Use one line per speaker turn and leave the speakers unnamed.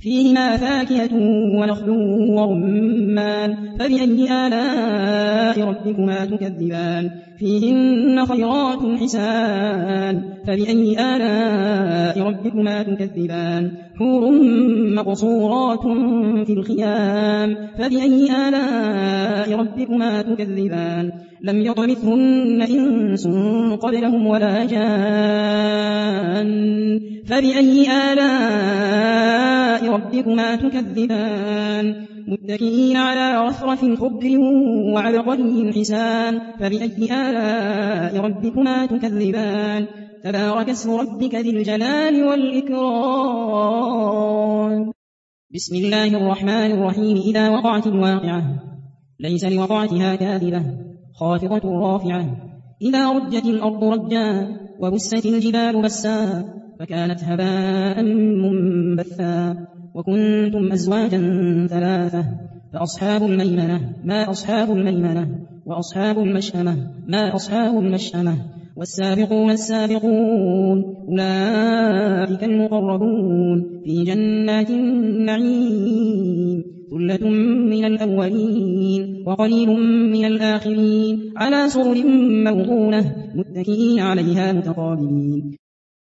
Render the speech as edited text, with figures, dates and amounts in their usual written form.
فيهما فاكهة ونخل ورمان فبأي آلاء ربكما تكذبان فيهن خيرات حسان فبأي آلاء ربكما تكذبان حور مقصورات في الخيام فبأي آلاء ربكما تكذبان لم يطمثهن إنس قبلهم ولا جان فبأي آلاء ربكما تكذبان متكئين على رفرف خضر وعبقري حسان فبأي آلاء ربكما تكذبان تبارك اسم ربك ذي الجلال والإكرام بسم الله الرحمن الرحيم إذا وقعت الواقعة ليس لوقعتها كاذبة خافضة رافعة إذا رجت الأرض رجا وبست الجبال بسا فكانت هباء منبثا وكنتم أزواجا ثلاثة فأصحاب الميمنة ما أصحاب الميمنة وأصحاب المشأمة ما أصحاب المشأمة والسابقون السابقون أولئك المقربون في جنات النعيم ثلة من الأولين وقليل من الآخرين على سرر موضونة متكئين عليها متقابلين